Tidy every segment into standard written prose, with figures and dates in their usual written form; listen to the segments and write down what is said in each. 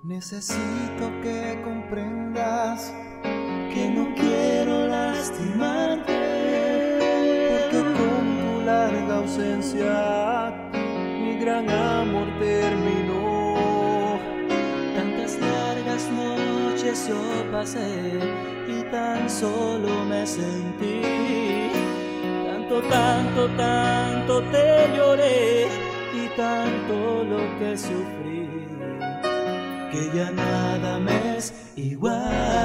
Necesito que comprendas que no quiero lastimarte, porque con tu larga ausencia mi gran amor terminó. Tantas largas noches yo pasé y tan solo me sentí. Tanto te lloré y tanto lo que sufrí, que ya nada me es igual.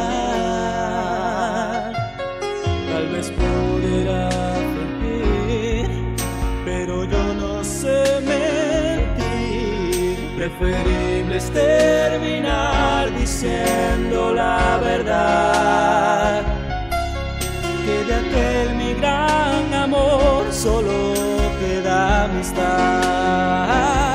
Tal vez pudiera fingir, pero yo no sé mentir. Preferible es terminar diciendo la verdad, que de aquel mi gran amor solo queda amistad.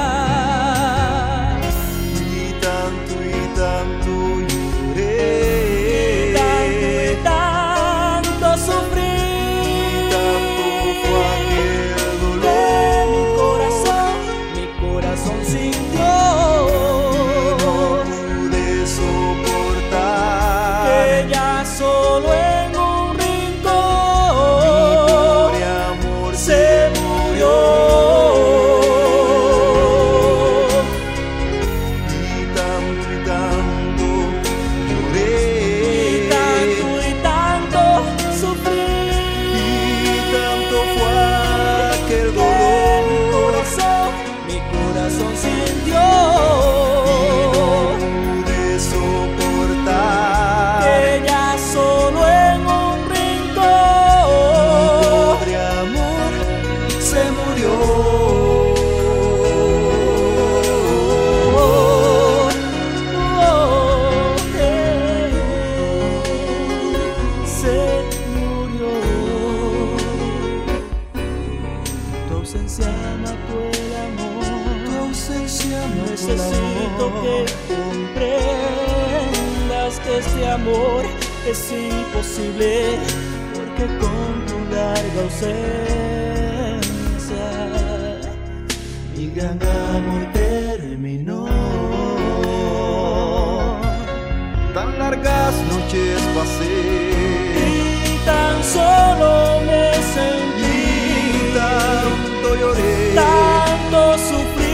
Necesito que comprendas que este amor es imposible, porque con tu larga ausencia mi gran amor terminó. Tan largas noches pasé y tan solo me sentí, tanto lloré, tanto sufrí,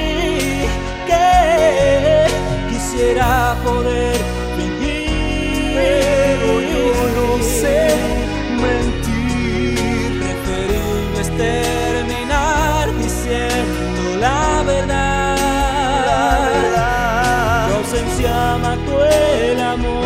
quisiera poder fingir, pero yo no sé mentir. Preferible es terminar diciendo la verdad. Tu ausencia mató el amor.